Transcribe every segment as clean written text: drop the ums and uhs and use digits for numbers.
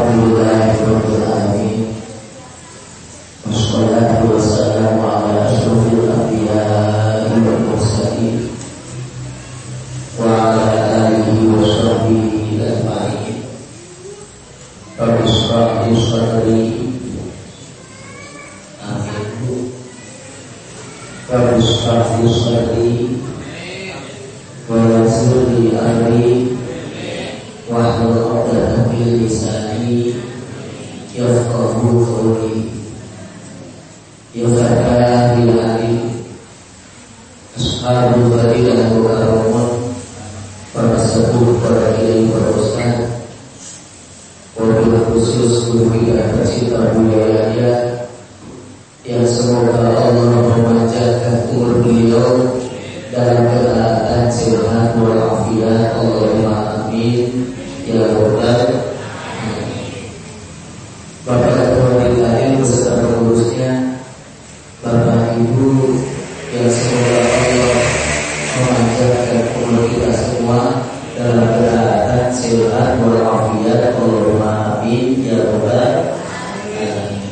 Alhamdulillahirabbil alamin. Wassalatu wassalamu ala asyrofil anbiya'i wal mursalin wa ala alihi wa sahbihi ajma'in. Rabbi shrah li sadri. Amin. Rabbi shrah li sadri wa yassir li amri wahlul 'uqdatam min lisani yafqahu qawli. Ya Rabbil alamin. Ashabul fadilah wa karamah, para sepuh, para kiai, para ustaz, wabil khusus guru kita tercinta budayanya, yang semoga Allah memanjangkan umur beliau dalam keadaan sehat walafiat. Allahumma amin ya rabbal alamin. Bapak Ketua DKM beserta pengurusnya, Bapak Ibu, yang semoga Allah memanjangkan umur kita semua dalam keadaan sehat walafiat. Allahumma amin ya rabbal alamin.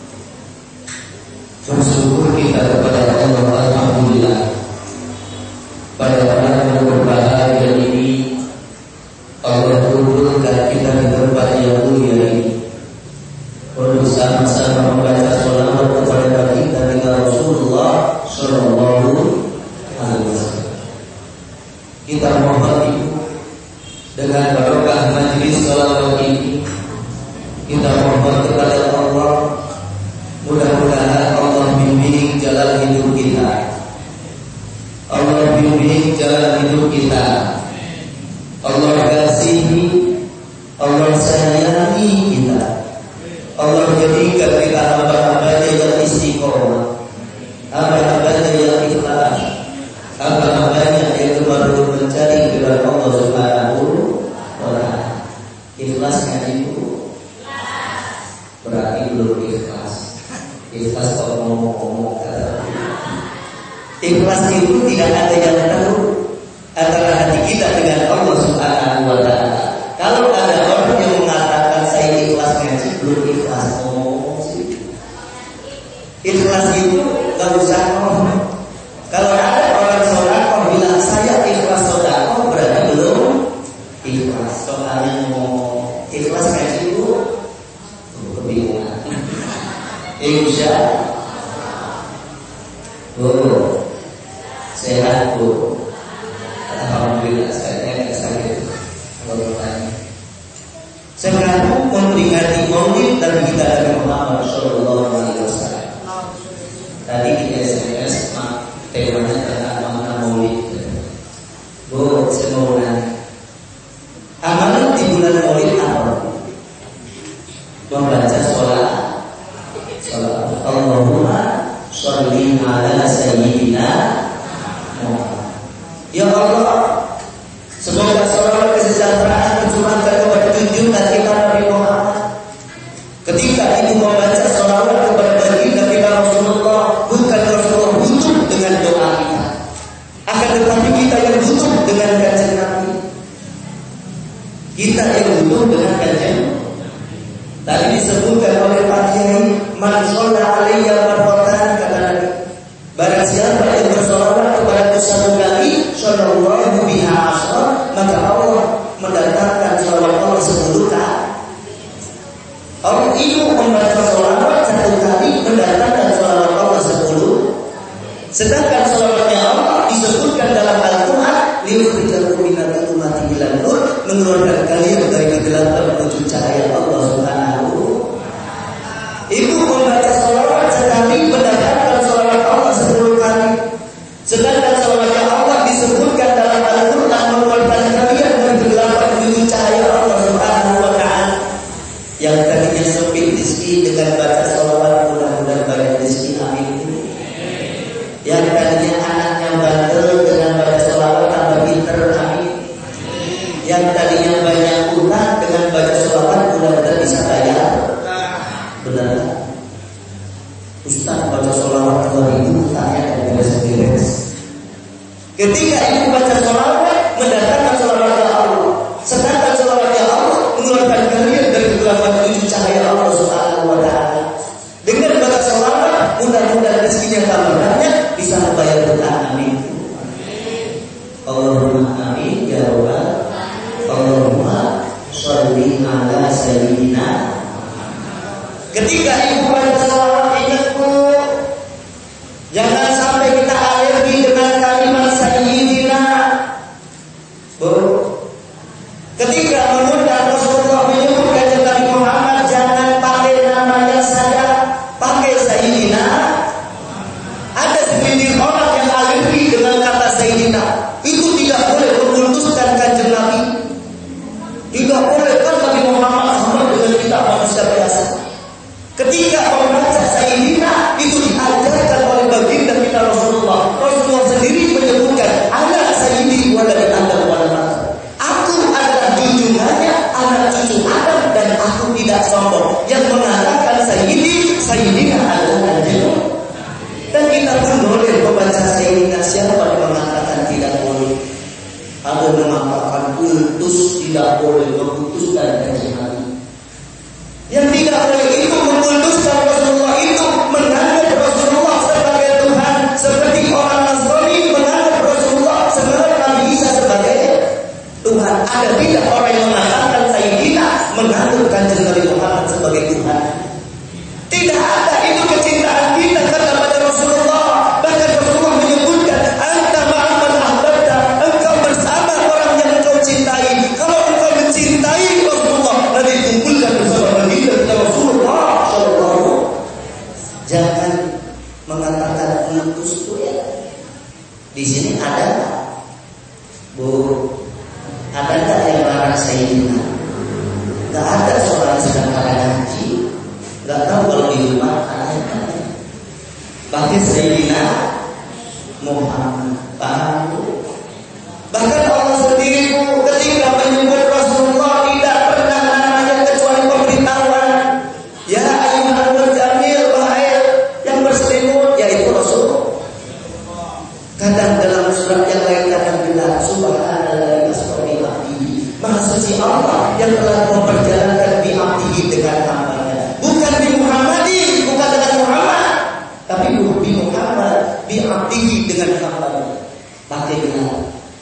Bersyukur kita kepada Allah, alhamdulillah, pada bulan berbahagia ini Allah kumpulkan kita di tempat yang mulia ini untuk sama-sama membaca sholawat kepada baginda kita Rasulullah Sallallahu Alaihi Wasallam. Kita mohon Ibu, dengan barokah majlis sholawat ini, kita mohon kepada Allah, mudah-mudahan Allah bimbing jalan hidup kita, Allah bimbing jalan hidup kita, Allah kasihi, Allah sayangi kita, Allah jadikan kita hamba-hambanya yang istiqomah, hamba-hambanya yang ikhlas, hamba-hambanya yang baru mencari ridha Allah Subhanahu wa ta'ala. Ikhlasnya itu berarti belum ikhlas. Ikhlas kalau ngomong-ngomong kata. Ikhlas itu tidak ada yang tahu antara hati kita dengan Allah Subhanahu wa ta'ala. Kalau ada orang yang mengatakan saya ikhlas ngaji, belum ikhlas ngomong sih. Ikhlas itu gak usah ngomong. Kalau ada orang sedekah bilang saya ikhlas sedekah, berarti belum ikhlas. Soalnya ngomong ikhlas ngaji itu kebingungan. Insya Allah sehat Bu. Alhamdulillah saya tidak sakit. Sekarang memperingati Maulid Nabi kita Nabi Muhammad Sallallahu Alaihi Wasallam. Tadi di SMS temanya tentang makna Maulid. Bu, saya mau nanya, amalan di bulan Maulid apa? Membaca sholat. Allahumma sholli ala sayyidina Muhammad. Ya Allah, semoga sholawat kesejahteraan tercurahkan kepada junjungan kita Nabi Muhammad. Ketika ibu membaca sholawat kepada baginda kita Rasulullah, bukan Rasulullah butuh dengan doa kita, akan tetapi kita yang butuh dengan kajian Nabi. Kita yang butuh dengan kajian. Tadi disebutkan oleh Pak Kiai, man sholla alayya marratan, kata Nabi, barang siapa yang bersolawat kepada satu kali, shollallahu biha asyra, maka Allah mendatangkan sholawat Allah 10 kali. Orang itu membaca sholawat 1 kali, mendatangkan sholawat Allah 10. Sedangkan sholawatnya Allah disebutkan dalam Al-Quran, liukhrijakum minal dhulumati ilan nur, mengeluarkan kalian dari kegelapan menuju cahaya Allah Subhanahu. Itu membaca sholawat sekali, mendatangkan sholawat Allah 10 kali. Sedangkan sholawatnya Allah disebutkan dalam Al-Quran, mengeluarkan kalian dari kegelapan menuju cahaya Allah Subhanahu wa ta'ala. Yang tadinya sempit rezeki dengan baca sholawat, mudah-mudahan banyak rezeki, amin. Yang tadinya anaknya bandel dengan baca sholawat tambah pinter, amin. Yang tadinya banyak utang dengan baca sholawat, mudah-mudahan bisa bayar. Benar. Ustaz baca sholawat 2000 utangnya dan beres-beres. Ketika ibu baca sholawat, mendatangkan sholawatnya Allah. Sedangkan sholawatnya Allah mengeluarkan kalian dari kegelapan Amin ya rabbal Allahumma sholli ala sayyidina. Ketika ibu baca salawat, ingat Bu, jangan sampai kita alergi dengan kalimat sayyidina. Bu, ketika mengundang Rasulullah menyebutkan Nabi Muhammad, jangan pakai namanya saja, pakai sayyidina. Ada segelintir orang yang alergi dengan kata sayyidina. Itu tidak boleh memutuskan kanjeng Nabi. Tidak boleh, kan Nabi Muhammad sama dengan kita manusia biasa. Ketika membaca sayyidina, itu diajarkan oleh baginda kita Rasulullah. Rasulullah sendiri menyebutkan, anak sayyidi waladi Adam wal malaikat. Aku adalah junjungannya, anak cucu Adam, dan aku tidak sombong. Yang mengatakan sayyidi, sayyidina adalah kanjeng. Dan kita pun boleh membaca sayyidina. Siapa yang mengatakan tidak boleh? Ada yang mengatakan putus, tidak boleh memutuskan kanjeng Nabi. Yang tidak boleh itu memutuskan Rasulullah, itu menganggap Rasulullah sebagai Tuhan, seperti orang Nasrani menganggap Rasulullah sebagai Nabi Isa sebagai Tuhan. Ada tidak orang yang mengatakan sayyidina menganggap kanjeng Nabi Muhammad sebagai Tuhan? Tidak ada. Itu kecintaan kita kepada Rasulullah. Bahkan Rasulullah menyebutkan, anta ma'aman ahbabta, engkau bersama orang yang engkau cintai. Kalau engkau mencintai Rasulullah, nanti kumpulkan bersama baginda kita Rasulullah sallallahu. Jangan mengatakan putus itu ya. Di sini ada Bu, ada tak yang larang sayyidina? Enggak ada. Seorang sedang ngaji, enggak tahu kalau di rumah ada. Pakai sayyidina Muhammad. Paham Bu? Bahkan Allah sendiri Bu, ketika menyebut Rasulullah tidak pernah namanya kecuali pemberitahuan. Ya ayyuhal muzammil, wahai yang berselimut, yaitu Rasul. Kadang dalam surat yang lain kadang bilang subhanallah asma'i abdihi. Maha suci Allah yang telah memperjalankan bi abdihi dengan hambanya. Bukan bi Muhammadin, bukan dengan Muhammad, tapi bi Muhammad bi abdihi dengan hambanya. Pakai gelar.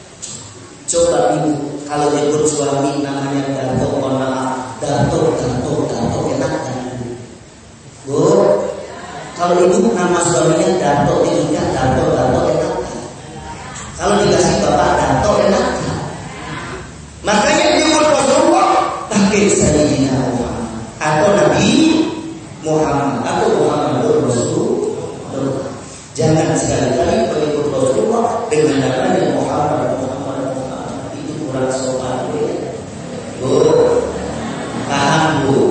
Coba ibu kalau nyebut suami namanya Dato, mohon maaf, Dato enak kan? Bu, kalau ibu nama suaminya Dato, ibunya Dato enak kan? Kalau dikasih bapak Dato enak kan? Makanya nyebut Rasulullah pakai sayyidina Muhammad atau Nabi Muhammad atau Muhammadur Rasulullah. Jangan sekali-kali menyebut Rasulullah dengan namanya Muhammad. Itu kurang sopan ya. Bu, paham Bu?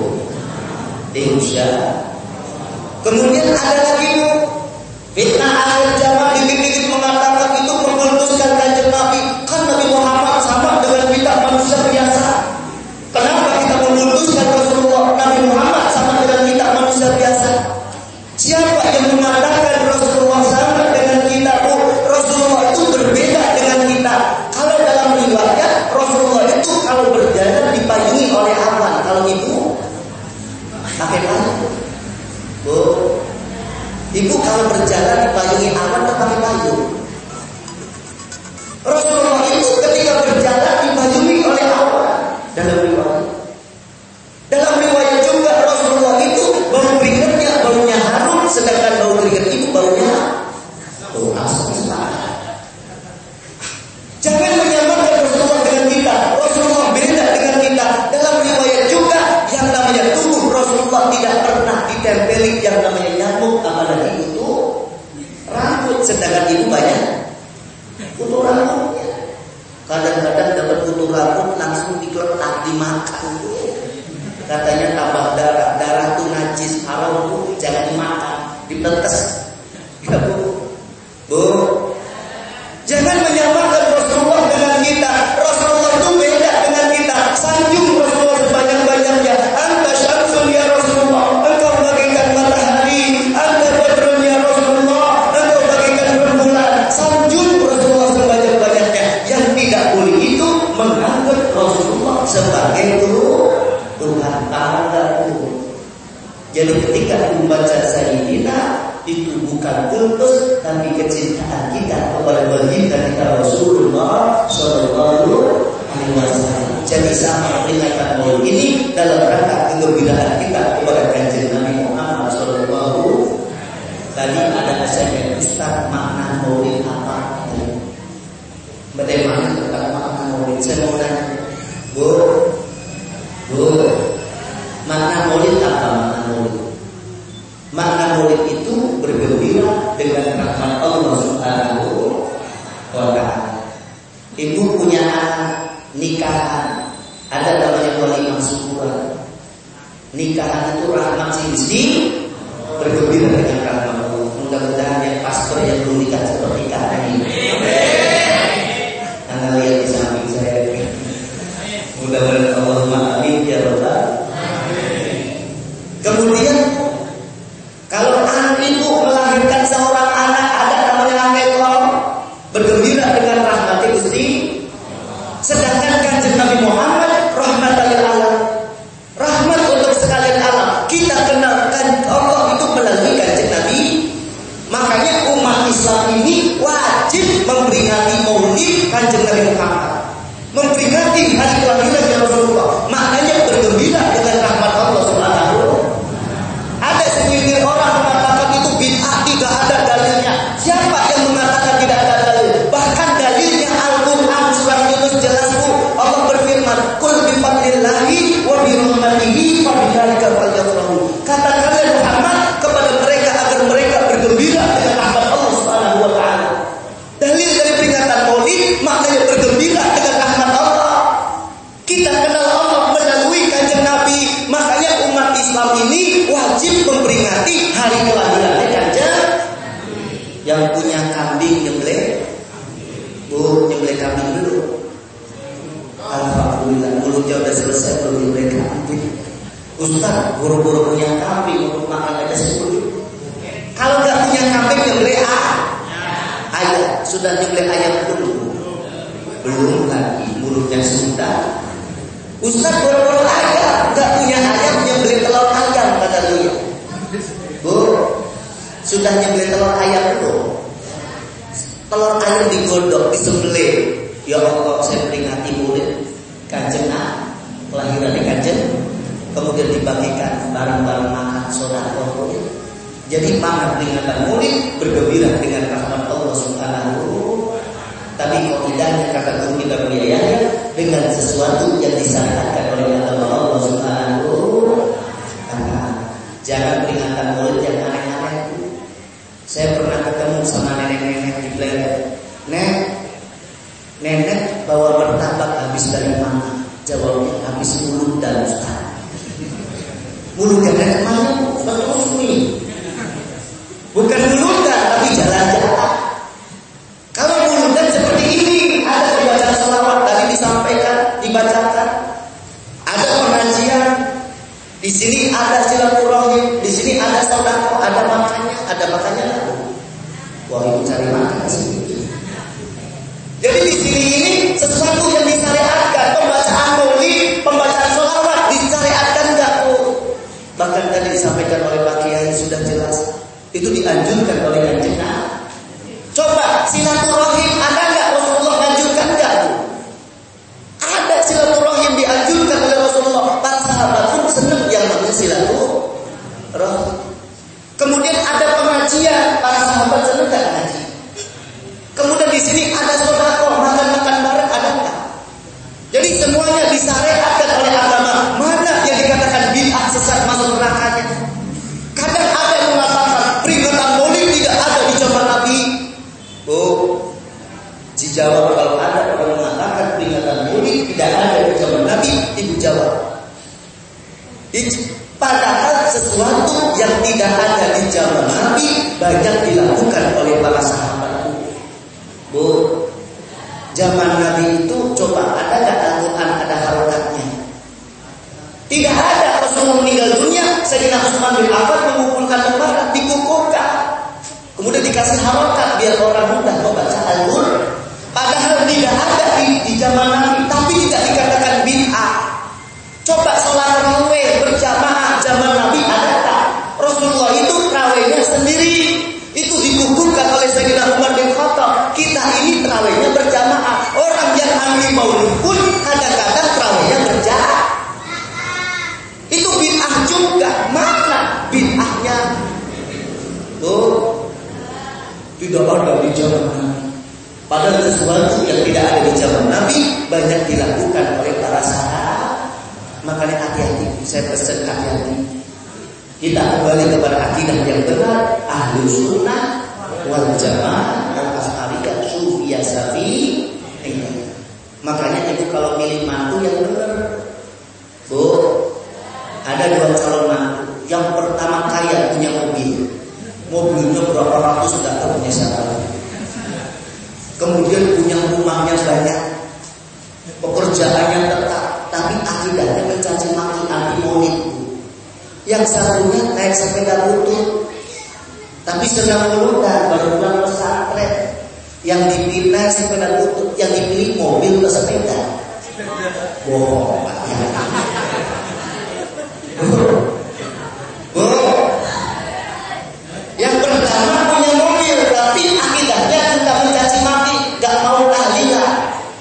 Insya. Kemudian ada lagi Bu, fitnah akhir zaman dikit-dikit mengatakan itu memutuskan kanjeng Nabi. Kan Nabi Muhammad sama dengan kita manusia biasa. Kenapa kita memutuskan Rasulullah? Nabi Muhammad sama dengan kita manusia biasa. Siapa yang mengatakan Rasulullah sama dengan kita? Bu, Rasulullah itu berbeda dengan kita. Kalau dalam riwayat Rasulullah itu kalau berjalan dipayungi oleh awan. Kalau ibu pakai payung. Bu, ibu kalau berjalan dipayungi awan atau pakai payung? Rasulullah itu ketika berjalan dipayungi oleh awan. Dalam riwayat. Dalam riwayat juga Rasulullah itu bau keringatnya baunya harum, sedangkan bau keringat ibu baunya bau asam. Jangan menyamakan Rasulullah dengan kita. Rasulullah beda dengan kita. Dalam riwayat juga yang namanya tubuh Rasulullah tidak pernah ditempeli yang namanya nyamuk, apalagi itu rambut, sedangkan ibu banyak kutu rambutnya. Kadang-kadang dapat kutu rambut langsung dikeletak dimakan. Katanya tambah darah tuh najis, haram tuh jangan dimakan, ditetes. Ya Bu, Bu, jangan menyamakan Rasulullah dengan kita. Rasulullah itu beda dengan kita. Sanjung Rasulullah sebanyak-banyaknya. Anta syamsun ya Rasulullah, engkau bagaikan matahari. Anta badrun ya Rasulullah, engkau bagaikan rembulan. Sanjung Rasulullah sebanyak-banyaknya. Yang tidak boleh itu menganggap Rasulullah sebagai Tuhan. Tanda itu. Jadi ketika membaca sayyidina, itu bukan kultus tapi kecintaan kita kepada baginda kita Rasulullah sallallahu bisa memperingatkan Maulid ini dalam rangka kegembiraan kita kepada Kanjeng Nabi Muhammad Sallallahu. Tadi ada SMS, Ustaz, makna Maulid apa? Bagaimana tentang makna Maulid? Saya mau tanya, Bu, makna Maulid apa? Makna Maulid itu bergembira dengan rahmat Allah Subhanahu wa Ta'ala. Ibu punya anak, nikahan, ada namanya walimah syukuran. Nikahan itu rahmat sih, bergembira dengan rahmat Allah. Mudah-mudahan yang pastor yang belum nikah seperti kami ini. Anda lihat di samping saya. Mudah-mudahan Allahumma amin ya rabbal. Kemudian kalau anak itu melahirkan seorang anak, ada namanya angel, bergembira dengan rahmat Gusti. Sedangkan Kanjeng Nabi Muhammad rahmatan lil alam, rahmat untuk sekalian alam. Kita kenalkan Allah itu melalui Kanjeng Nabi. Makanya umat Islam ini wajib memperingati Maulid Kanjeng Nabi Muhammad, memperingati hari kelahiran Rasulullah. Maknanya bergembira dengan rahmat Allah Subhanahu. Ada segelintir orang mengatakan itu bid'ah, tidak ada dalilnya. Siapa yang mengatakan tidak ada dalil? Bahkan dalilnya Al-Quran surah Yunus jelas, Allah berfirman, "Qul bi fadlillahi wa bi rahmatihi fa bidzalika falyafrahu." Katakanlah Muhammad kepada mereka agar mereka bergembira dengan rahmat Allah Subhanahu wa Ta'ala. Dalil dari peringatan Maulid maknanya bergembira dengan rahmat Allah. Kita kenal Allah melalui Kanjeng Nabi. Makanya umat Islam ini wajib memperingati hari kelahirannya Kanjeng. Yang punya kambing nyembelih, Bu, nyembelih kambing dulu. Alhamdulillah, mulutnya udah selesai belum nyembelih kambing. Ustaz, buru-buru punya kambing untuk makan aja 10. Kalau nggak punya kambing nyembelih ayam. Sudah nyembelih ayam dulu? Belum lagi, mulutnya sudah. Ustaz, buru-buru ayam, nggak punya ayam nyembelih telur ayam kata dia. Bu, sudah nyembelih telur ayam dulu? Telur ayam digodok, disembelih. Ya Allah, saya peringati Maulid Kanjeng kelahiran Kanjeng. Kemudian dibagikan barang-barang makan sedekah. Jadi mana peringatan Maulid bergembira dengan rahmat Allah Subhanahu. Tapi kok tidaknya kata guru kita biayanya dengan sesuatu yang disyariatkan oleh agama Allah Subhanahu. Jangan peringatan Maulid yang aneh-aneh. Saya pernah ketemu sama nenek-nenek di Pleret. Nenek bawa martabak habis dari mana? Jawabnya habis muludan Ustaz. Muludan nenek mana? Ustaz Usmi. Bukan muludan tapi jalan-jalan. Kalau muludan seperti ini, ada bacaan selawat tadi disampaikan, dibacakan. Ada pengajian. Di sini ada silaturahim, di sini ada sedekah, ada makannya lalu. Wah, itu cari makan sih. Jadi di sini ini sesuatu yang disyariatkan, pembacaan Maulid, pembacaan sholawat disyariatkan enggak, Bu? Bahkan tadi disampaikan oleh Pak Kiai sudah jelas, itu dianjurkan oleh Kanjeng Nabi. Coba silaturahim ada enggak Rasulullah anjurkan enggak, Bu? Ada silaturahim dianjurkan oleh Rasulullah. Para sahabat pun senang yang namanya silaturahim. Kemudian ada pengajian, para sahabat senang enggak ngaji. Kemudian di sini ada sedekah, makan-makan bareng ada enggak? Jadi semuanya disyariatkan oleh agama. Mana yang dikatakan bid'ah sesat masuk nerakanya? Kadang ada yang mengatakan peringatan Maulid tidak ada di zaman Nabi. Oh, dijawab kalau ada orang mengatakan peringatan Maulid tidak ada di zaman Nabi, ibu jawab. Padahal sesuatu yang tidak ada di zaman Nabi banyak dilakukan oleh para sahabat. Bu, zaman Nabi itu coba ada nggak Al-Quran ada harokatnya? Tidak ada. Rasulullah meninggal dunia, Sayyidina Utsman bin Affan mengumpulkan lembaran, dikukuhkan, kemudian dikasih harokat biar orang mudah membaca Al-Quran. Padahal tidak ada di zaman Nabi, tapi tidak dikatakan bid'ah. Coba sholat raweh berjamaah zaman Nabi ada tak? Rasulullah itu rawehnya sendiri. Itu dikukuhkan oleh Sayyidina Umar bin Khattab. Kita ini terawihnya berjamaah. Orang yang ahli maulid pun kadang-kadang terawihnya tidak ada di zaman Nabi. Padahal sesuatu yang tidak ada di zaman Nabi banyak dilakukan oleh para sahabat. Makanya hati-hati, saya pesan hati-hati. Kita kembali kepada akidah yang benar, Ahlus Sunnah wal Jamaah, Al-Asy'ariyah, Sufiyah, Syafi'iyah. Makanya ibu kalau milih mantu yang benar, Bu, ada 2 calon mantu. Yang pertama kaya, punya mobil. Mobilnya berapa ratus sudah punya siapa. Kemudian punya rumahnya banyak, pekerjaannya tetap, tapi akidahnya mencaci maki, anti maulid. Yang satunya naik sepeda butut, tapi senang mulutan, baru pulang pesantren. Yang dipilih naik sepeda butut, yang dipilih mobil ke sepeda. Bohong. Yang pertama punya mobil, tapi akidahnya sudah mencaci maki, gak mau tahlilan,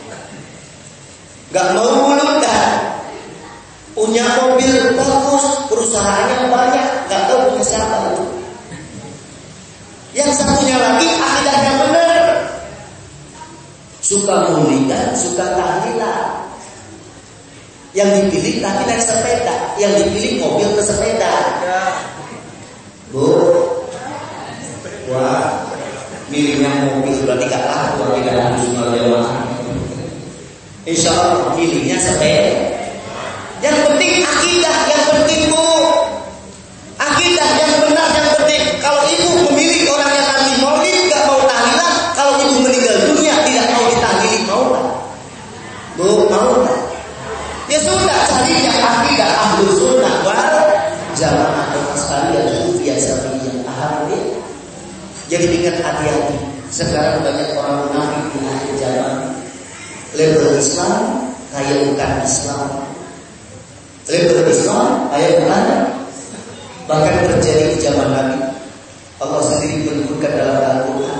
gak mau mulutan. Punya mobil bagus, perusahaannya banyak, gak tahu punya siapa itu. Yang satunya lagi akidahnya benar, suka mulidan, suka tahlilan. Yang dipilih tapi naik sepeda, yang dipilih mobil ke sepeda. Bu, wah, milihnya mobil berarti gak laku, tidak harus melawan. Insya Allah pilihnya sepeda. Yang penting akidah, yang penting Bu, akidah yang benar yang penting. Kalau ibu memilih orang yang anti maulid, gak mau tahlilan, kalau ibu meninggal dunia tidak mau ditahlili, mau tak? Bu, mau tak? Ya sudah, cari yang akidah Ahlus Sunnah wal Jamaah, Al-Asy'ariyah, Sufiyah, Syafi'iyah. Paham ya? Jadi ingat hati-hati. Sekarang banyak orang munafik di akhir zaman. Label Islam kayak bukan Islam. Label Islam kayak bukan. Bahkan terjadi di zaman Nabi. Allah sendiri menyebutkan dalam Al-Quran.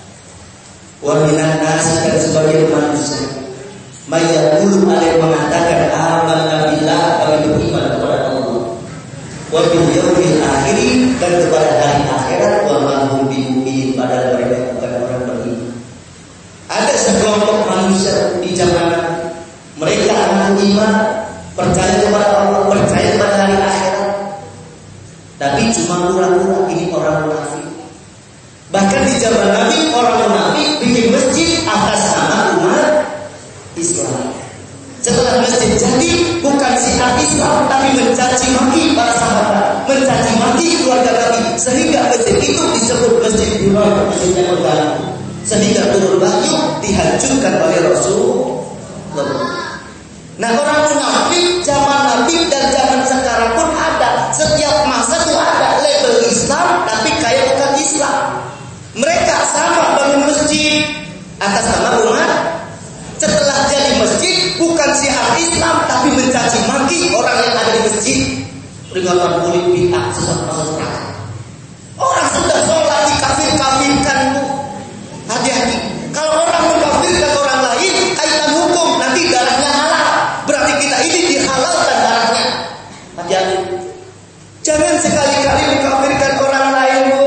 Wa minan nasi, dan sebagian manusia, Mayyaqulu, ada yang mengatakan amanna billah, kami beriman kepada Allah, wa bil yaumil akhir, dan kepada hari akhirat, wa ma hum bimu'minin, padahal mereka bukan orang beriman. Ada sekelompok manusia di zaman mereka akan iman, percaya kepada Allah, percaya kepada hari akhirat, tapi cuma pura-pura. Ini orang munafik. Bahkan di zaman Nabi orang munafik bikin masjid atas nama umat Islam. Setelah masjid jadi, bukan syiar Islam, tapi mencaci maki para sahabat, mencaci maki keluarga Nabi, sehingga masjid itu disebut masjid Dirar, masjidnya terganggu, sehingga turun wahyu dihancurkan oleh Rasulullah. Nah, orang munafik zaman Nabi dan zaman sekarang pun ada. Setiap masa itu ada label Islam, tapi kayak bukan Islam. Mereka sama bangun masjid atas nama umat. Setelah jadi masjid, bukan syiar Islam, tapi mencaci maki orang yang ada di masjid. Peringatan kulit bid'ah, sesat. Orang sudah sholat dikafir-kafirkan. Hati-hati. Kalau orang mengkafirkan orang lain, kaitan hukum, nanti darahnya halal. Berarti kita ini dihalalkan darahnya. Hati-hati. Jangan sekali-kali mengkafirkan orang lain, Bu.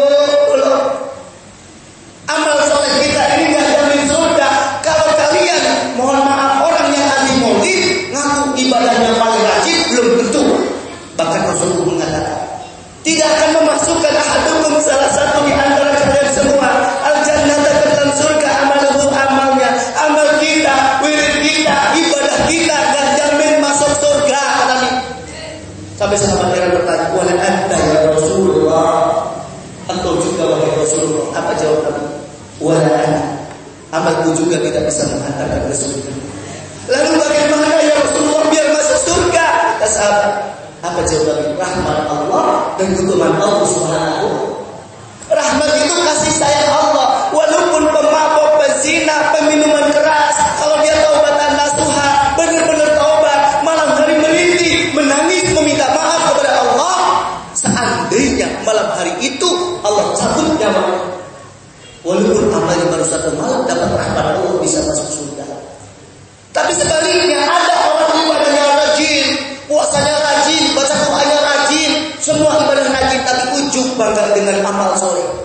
Amal soleh kita ini gak jamin surga. Kalau kalian, mohon maaf, orang yang anti maulid ngaku ibadahnya paling rajin, belum tentu. Bahkan Rasulullah mengatakan, tidak akan memasukkan ahadukum, salah satu di antara kalian semua, al-jannata, ke dalam surga, amaluhu, amalnya, amal kita, wirid kita, ibadah kita gak jamin masuk surga. Sampai sahabat Iran bertanya, wala anta ya Rasulullah, engkau juga wahai Rasulullah. Apa jawab Nabi? Wala ana, amalku juga tidak bisa menghantarkan ke surga. Lalu bagaimana ya Rasulullah biar masuk surga? Kata sahabat, apa jawab Nabi? Rahmat Allah dan keutamaan Allah Subhanahu. Rahmat itu kasih sayang Allah. Walaupun pemabok, pezina, peminuman keras, kalau dia taubatan nasuha, benar-benar taubat, malam hari merintih, menangis, meminta maaf kepada Allah, seandainya malam hari itu Allah cabut nyawa, walaupun amalnya baru 1 malam, dapat rahmat Allah, bisa masuk surga. Tapi sebaliknya ada orang ibadahnya rajin, puasanya rajin, baca Qur'annya rajin, semua ibadah rajin, tapi ujub bangga dengan amal soleh.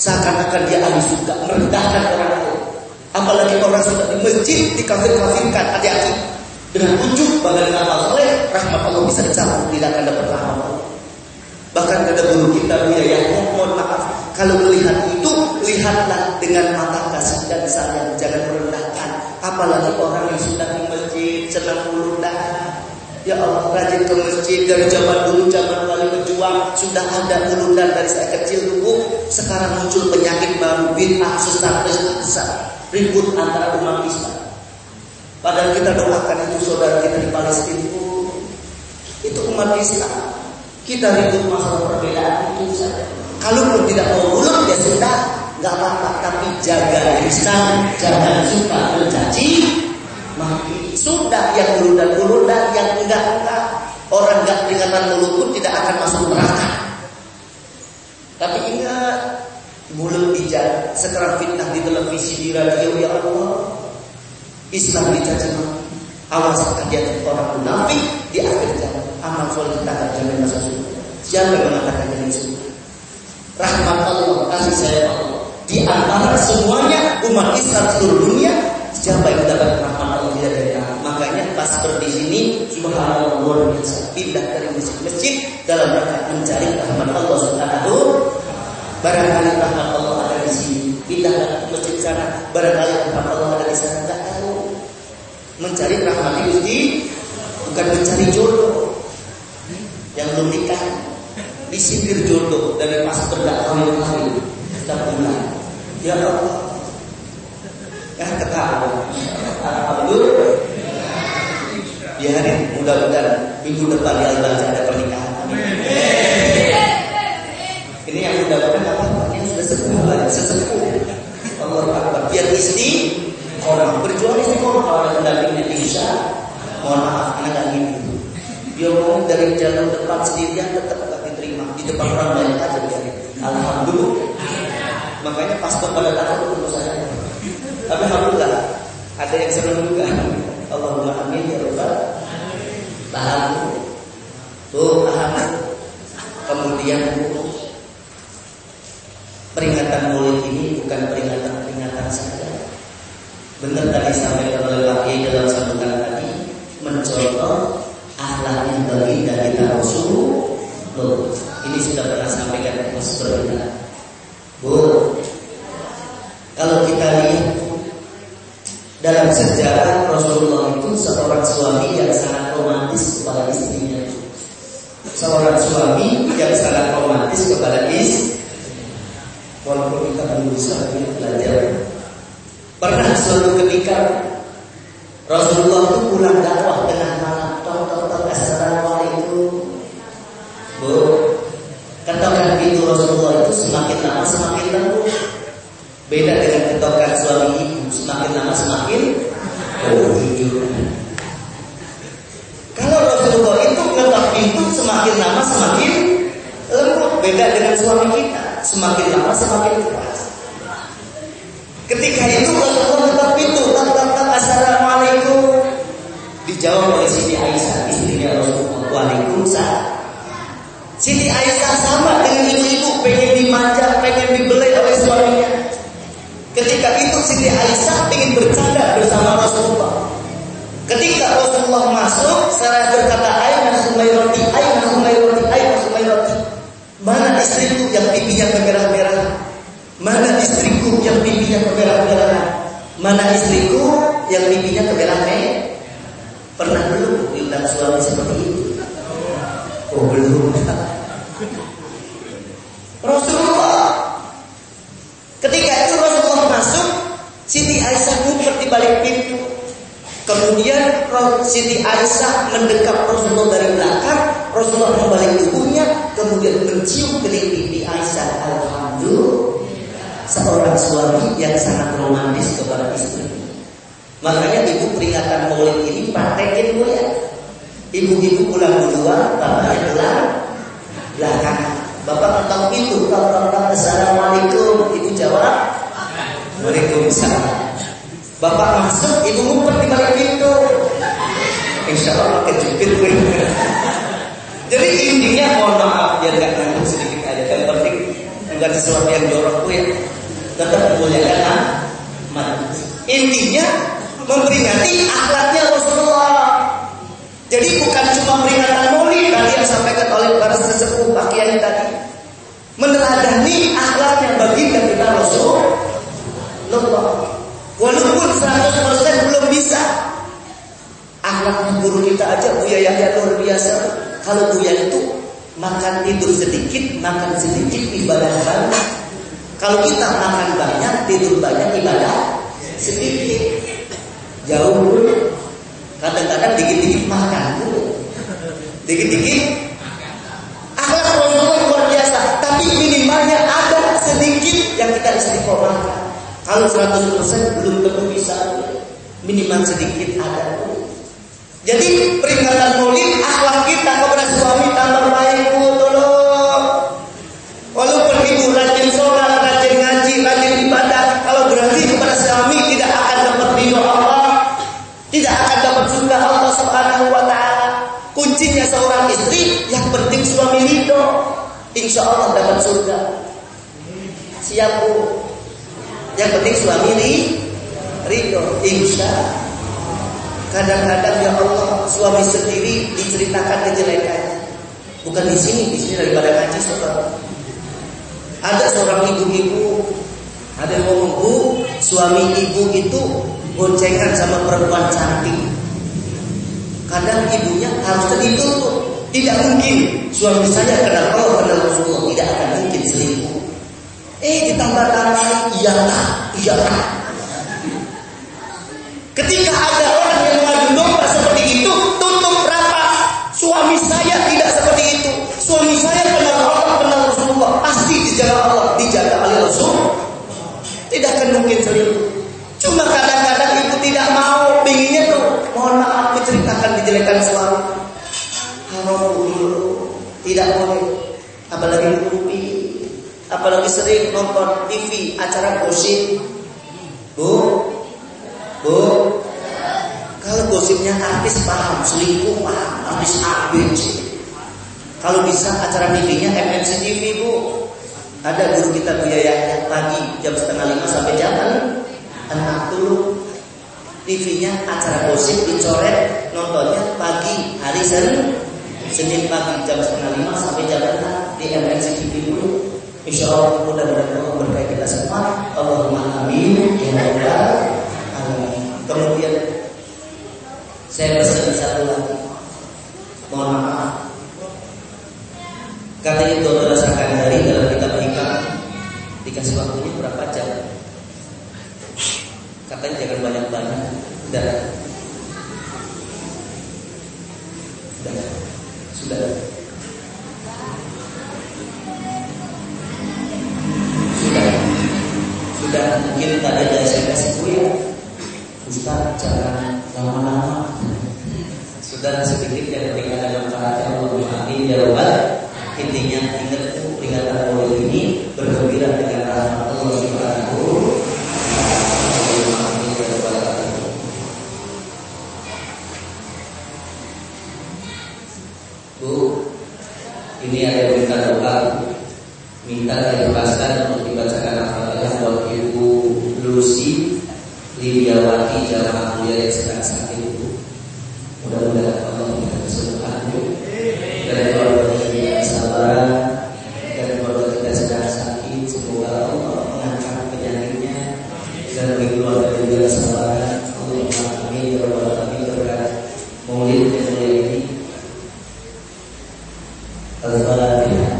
Seakan-akan dia ahli surga, merendahkan orang lain. Apalagi orang sudah di masjid dikafir-kafirkan, hati-hati. Dengan ujung badan amal soleh, rahmat Allah bisa dicabut, tidak akan dapat rahmat Allah. Bahkan ada guru kita yang mohon maaf, kalau melihat itu, lihatlah dengan mata kasih dan sayang, jangan merendahkan. Apalagi orang yang sudah di masjid, senang melundak. Ya Allah, rajin ke masjid dari zaman dulu, zaman wali berjuang, sudah ada melundak dari saya kecil dulu. Sekarang muncul penyakit baru, bid'ah, sesat, ribut antara umat Islam. Padahal kita doakan itu saudara kita di Palestina, itu umat Islam. Kita ribut masalah perbedaan itu saja. Kalaupun tidak mau mulut ya sudah, nggak apa-apa. Tapi jaga lisan, jangan suka mencaci maki. Sudah yang melundak-melundak, yang enggak. Orang enggak peringatan mulut pun tidak akan masuk neraka. Tapi ingat, mulut dijaga. Sekarang fitnah di televisi, di radio, ya Allah. Islam dicaci maki. Awas hati-hati orang munafik di akhir zaman. Amal soleh kita akan jamin masuk surga. Siapa yang mengatakan jamin surga? Rahmat Allah, kasih sayang Allah. Di antara semuanya umat Islam seluruh dunia, siapa yang mendapat rahmat Allah tidak dari Allah. Makanya pas di sini subhanallah luar biasa, pindah dari masjid dalam rangka mencari rahmat Allah Subhanahu. Barangkali rahmat Allah ada di sini, pindah ke masjid sana. Barangkali rahmat Allah ada di sana, enggak tahu. Mencari rahmat Gusti bukan mencari jodoh. Yang belum nikah disindir jodoh dari pas berdakwah kita pulang. Ya Allah, ya ketawa. Alhamdulillah. Biarin, mudah-mudahan minggu depan di Al-Baca ada pernikahan. Ini yang mudah-mudahan apa? Yang sudah sesepuh. Allah Akbar. Biar istri orang berjuang istiqomah kalau ada pendampingnya bisa. Mohon maaf, anak ini. Dia mau dari jalan depan sendirian tetap gak diterima. Di depan orang banyak aja biarin. Alhamdulillah. Makanya pastor pada takut ketemu saya. Tapi alhamdulillah ada yang senang juga. Allahumma amin ya rabbal. Paham? Tuh paham. Kemudian peringatan Maulid ini bukan peringatan saja. Benar tadi sampaikan oleh Pak Kiai dalam sambutan tadi, mencontoh akhlak yang baik dari Rasulullah. Ini sudah pernah sampaikan seperti itu. Bu, kalau kita lihat dalam sejarah Rasulullah itu seorang suami yang sangat romantis kepada istrinya. Seorang suami yang sangat romantis kepada istri. Walaupun kita belum bisa belajar. Pernah suatu ketika Rasulullah itu pulang dakwah tengah malam, tok assalamualaikum. Bu, ketokan pintu Rasulullah itu semakin lama semakin lembut. Beda dengan ketokan suami ibu, semakin lama semakin hijau. Kalau Rasulullah itu ngetok pintu semakin lama semakin lembut. Beda dengan suami kita, semakin lama semakin keras. Ketika itu Rasulullah ngetok pintu, tok assalamualaikum. Dijawab oleh Siti Aisyah, istrinya Rasulullah. Waalaikumsalam. Siti Aisyah sama dengan ibu-ibu, pengen dimanja, pengen dibelai oleh suaminya. Ketika itu Siti Aisyah ingin bercanda bersama Rasulullah. Ketika Rasulullah masuk, saya berkata, Aina Sumairati, Aina Sumairati, Aina Sumairati. Mana istriku yang pipinya kemerah-merah? Mana istriku yang pipinya kemerah-merah? Mana istriku yang pipinya kemerah-merah? Pernah belum diundang suami seperti itu? Oh belum. Rasulullah ketika itu Rasulullah masuk, Siti Aisyah ngumpet di balik pintu. Kemudian Siti Aisyah mendekap Rasulullah dari belakang. Rasulullah membalik tubuhnya, kemudian mencium kening pipi Aisyah. Alhamdulillah, seorang suami yang sangat romantis kepada istri. Makanya ibu peringatan Maulid ini praktekin bu ya. Ibu-ibu pulang duluan, bapaknya pulang belakangan. Bapak ngetok pintu, assalamualaikum. Ibu jawab, waalaikumsalam. Bapak masuk, ibu ngumpet di balik pintu. Insya Allah kejepit. Jadi intinya mohon maaf biar gak nanggung sedikit aja. Yang penting bukan sesuatu yang jorok ya. Tetap memuliakan manusia. Intinya memperingati akhlaknya Rasulullah. Jadi bukan cuma peringatan Maulid tadi yang disampaikan oleh para sesepuh Pak Kiai tadi. Meneladani akhlaknya baginda kita Rasulullah. Walaupun 100% belum bisa. Akhlak guru kita aja Buya Yahya luar biasa. Kalau Buya itu makan tidur sedikit, makan sedikit, ibadah banyak. Kalau kita makan banyak, tidur banyak, ibadah sedikit. Jauh dulu. Kadang-kadang dikit-dikit makan dulu. Dikit-dikit akhlak Rasulullah luar biasa. Tapi minimalnya ada sedikit yang kita istiqomahkan. Kalau 100% belum tentu bisa. Minimal sedikit ada dulu. Jadi peringatan Maulid akhlak kita kepada suami tambah baik, Bu, tolong. Walaupun ibu rajin sholat, rajin ngaji, rajin ibadah, kalau berarti kepada suami tidak akan dapat ridho Allah, tidak akan dapat surga Allah Subhanahu wa taala. Kuncinya seorang istri yang penting suami ridho, insya Allah dapat surga. Siap, Bu. Yang penting suami ridho, insya Allah. Kadang-kadang ya Allah suami sendiri diceritakan kejelekannya. Bukan di sini daripada ngaji saudara. Ada seorang ibu-ibu, ada yang ngomong, Bu, suami ibu itu boncengan sama perempuan cantik. Kadang ibunya harus dituntut. Tidak mungkin suami saya kenal Allah, kenal Rasulullah, tidak akan mungkin selingkuh. Ditambah-tambah iyalah. Ketika ada orang yang mengadu domba seperti itu, tutup rapat. Suami saya tidak seperti itu. Suami saya kenal Allah, kenal Rasulullah, pasti dijaga Allah, dijaga oleh Rasul. Tidak akan mungkin selingkuh. Cuma kadang-kadang ibu tidak mau, pinginnya tuh, mohon maaf menceritakan kejelekan suami. Haram dulu, tidak boleh. Apalagi mimpi, apalagi sering nonton TV acara gosip. Bu, kalau gosipnya artis paham, selingkuh paham, artis ABC. Kalau bisa acara TV-nya MNC TV, Bu. Ada guru kita Buya Yahya pagi jam 4:30 sampai jam 6 dulu. TV-nya acara gosip dicoret, nontonnya pagi hari Senin pagi jam 4:30 sampai jam 6 di MNC TV dulu. Insya Allah mudah-mudahan Allah berkahi kita semua. Allahumma amin ya rabbal. Kemudian saya pesan satu lagi, mohon maaf. Katanya Dr. Sakandari dalam kitab Hikam dikasih waktunya berapa jam? Katanya jangan banyak-banyak. Sudah mungkin tadi ada SMS Bu ya. Ustaz jangan lama-lama. Sudah sedikit yang penting ada manfaatnya. Allahumma amin ya rabbal. Intinya ingat itu peringatan Maulid ini bergembira dengan rahmat Allah Subhanahu. Allahumma amin ya rabbal. Bu, ini ada minta doa, minta diikhlaskan untuk dibacakan Al-Fatihah buat Ibu Lucy Lidiawati jamaah Buya yang sedang sakit itu. Mudah-mudahan Allah memberikan kesembuhan dan keluarga kita sabar, dan keluarga kita sedang sakit semoga Allah mengangkat penyakitnya dan bagi keluarga juga sabar. Allahumma amin ya rabbal alamin. Berkat Maulid yang mulia ini. Al-Fatihah.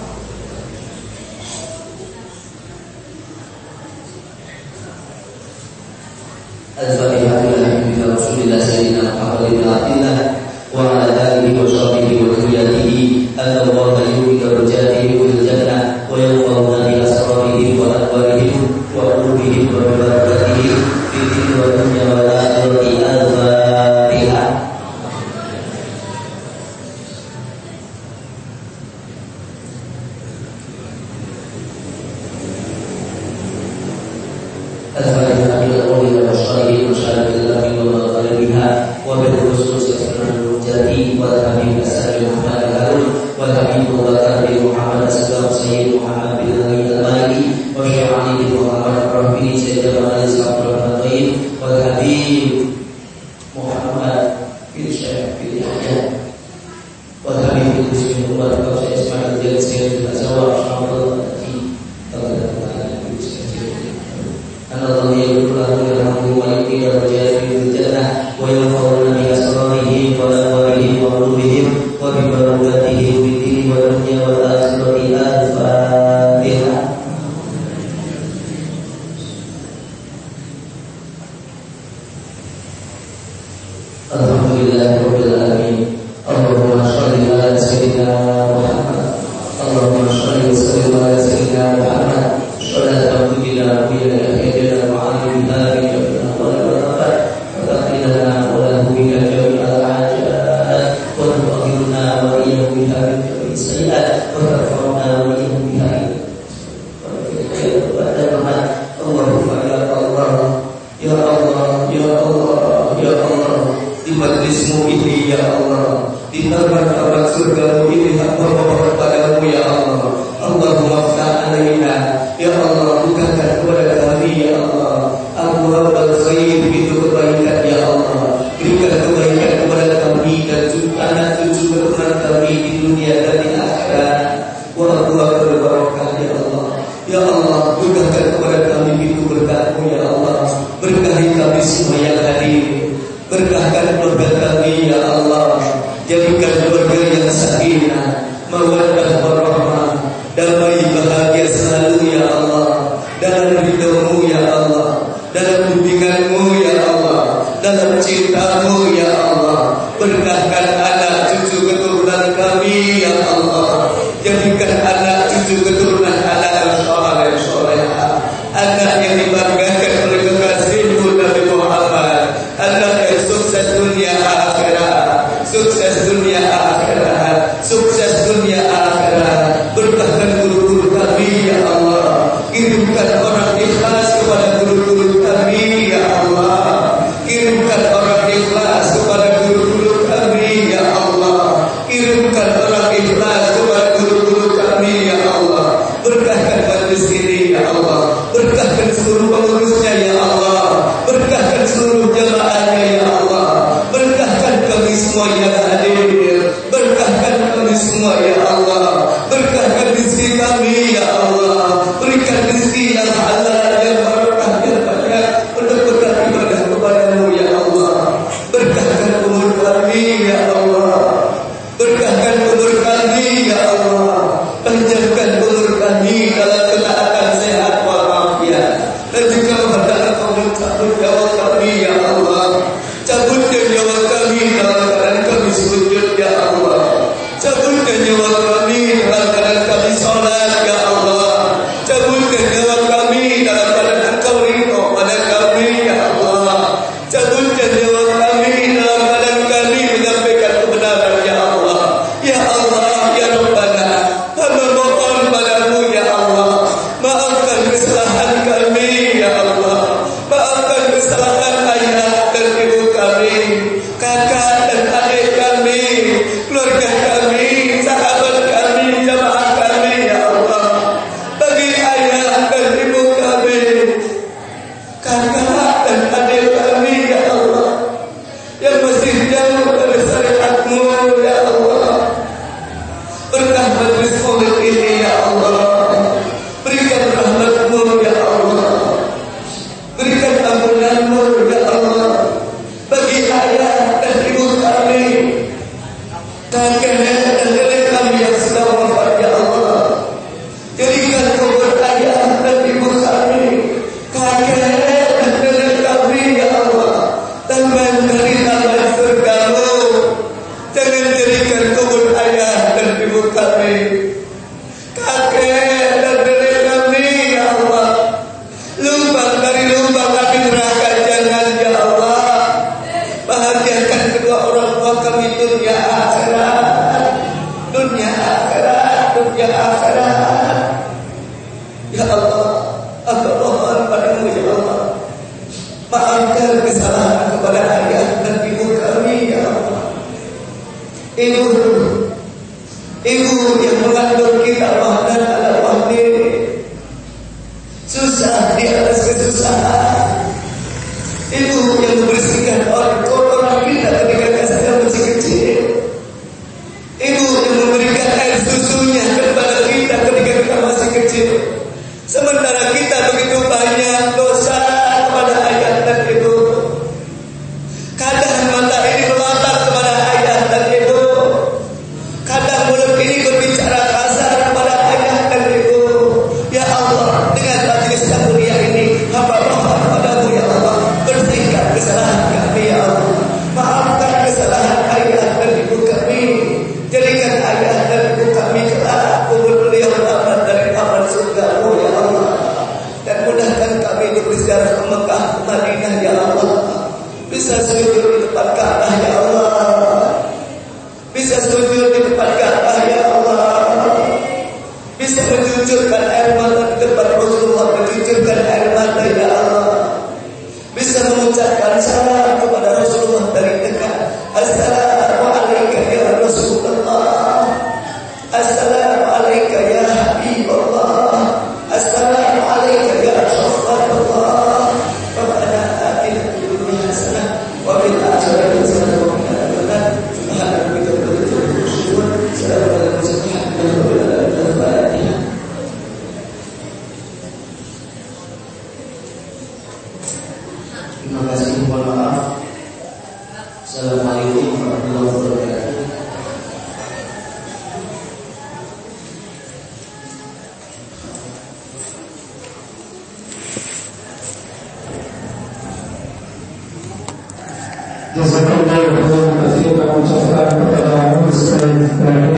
Al-Fatihah ila Rasulillah sayyidina Muhammad bin Abdillah wa ala alihi wa sahbihi wa dhurriyyatihi Allahu yu'minu darajatihi fil jannah wa yawfa'una bi asrarihim wa aqwalihim wa qulubihim wa barakatihi fid dunya wa dunya wa akhirati. Al-Fatihah. Al-Fatihah ila qawli wa syarihi wa syarihi wa biha wa bil khusus asrarul jati wa habib asari Muhammad Harun wa habib wa Muhammad aslam sayyid Muhammad bin Ali Al-Sabri wal Habib Muhammad bin Syekh bin Yahya wal Habib bin Umar bin Ismail bin Sayyid al-Azwar Syamsul Allah yaqulu lahu wa yakil rajul jannah wa yafuruna bi asrarihi wa lawarihi wa qulubihim wa bi barakatihi fi dini wa dunya wal akhirati al-Fatihah. Alhamdulillahirabbil alamin. Allahumma shalli ala sayyidina Muhammad. Allahumma shalli wa sallim ala sayyidina Muhammad. Sallallahu ila nabiyyina Muhammadin wa ala alihi wa sahbihi wa la bika jami'al hajat wa tuqirna wa iyyahu biha min sayyi'at wa tarfa'na wa iyyahu biha Allahumma ya Allah ya Allah ya Allah ya Allah di majlismu ini ya Allah di taman surgamu ini hamba mohon padamu ya Allah. Allahumma ftah alaina ya Allah, bukakan kepada kami ya Allah abwaab al-khair, pintu kebaikan ya Allah. Berikan kebaikan kepada kami dan anak cucu keturunan kami di dunia dan di akhirat. Wa abwaab al-barakah ya Allah. Ya Allah, bukakan kepada kami pintu berkah-Mu ya Allah. Berkahi kami semua yang hadir. Berkahkan keluarga kami ya Allah. Jadikan keluarga yang sakinah, mawaddah warahmah, damai bahagia selalu ya Allah. Dalam ridho-Mu ya Allah, dalam bimbingan-Mu ya Allah, dalam cinta-Mu ya Allah. Berkahkan anak cucu keturunan kami ya Allah. Jadikan anak cucu keturunan anak yang soleh, anak yang dibanggakan oleh kekasih-Mu Nabi Muhammad, anak yang sukses dunia akhirat, sukses dunia akhirat, sukses dunia akhirat. Berkahkan guru-guru kami ya Allah. Kirimkan orang ikhlas kepada guru-guru kami ya Allah. Kirimkan orang ikhlas kepada guru-guru kami ya Allah. Kirimkan orang ikhlas kepada guru-guru kami ya Allah. Berkahkan majlis ini ya Allah. Berkahkan seluruh pengurusnya ya Allah. Berkahkan seluruh jamaahnya ya Allah. Berkahkan kami semua yang hadir. Berkahkan kami semua ya Allah. Berkahkan rezeki kami ya Allah. Berikan rezeki yang halal, yang barakah, yang banyak untuk berkat ibadah kepada-Mu ya Allah. Berkahkan umur kami ya Allah. Berkahkan umur kami ya Allah. Panjangkan umur kami dalam ketaatan, sehat walafiat. Dan juga pada Engkau mencabut nyawa kami ya Allah. Cabutkan nyawa kami dalam keadaan kami sujud ya Allah. Cabutkan nyawa kami dalam keadaan kami salat ya Allah. Cabutkan nyawa kami dalam keadaan Engkau ridho pada kami ya Allah. Cabutkan nyawa kami dalam keadaan kami menyampaikan kebenaran ya Allah. Ya Allah ya Rabbana, hamba mohon padamu ya Allah. Maafkan kesalahan kami ya Allah. Maafkan kesalahan ayah dan ibu kami, kakak dan adik kami, keluarga kami, sahabat kami, jamaah kami ya Allah. Bagi ayah dan ibu kami, kakak dan adik kami ya Allah, yang masih jauh dari syariat-Mu ya Allah. Berkah majlis maulid ini ya Allah. Berikan rahmat-Mu ya Allah. Berikan ampunan-Mu ya Allah. Bagi ayah dan ibu kami, kakek dan nenek kami yang sudah wafat ya Allah. Jadikan kubur ayah dan ibu kami, kakek dan nenek kami ya Allah, taman dari taman surga-Mu. Jangan jadikan kubur ayah dan ibu kami, kakek dan nenek kami ya Allah, lubang dari lubang api neraka. Jangan ya Allah. Bahagiakan kedua orang tua kami dunia akhirat, dunia akhirat, dunia akhirat. Ya Allah, aku mohon padamu ya Allah. Maafkan kesalahan kepada ayah dan ibu kami ya Allah. Ibu yang mengandung kita wahdan ala wahdi, susah di atas kesusahan. Terima kasih, mohon maaf. Assalamualaikum warahmatullahi wabarakatuh. Jazakallahu khairan. Terima kasih kepada Ustaz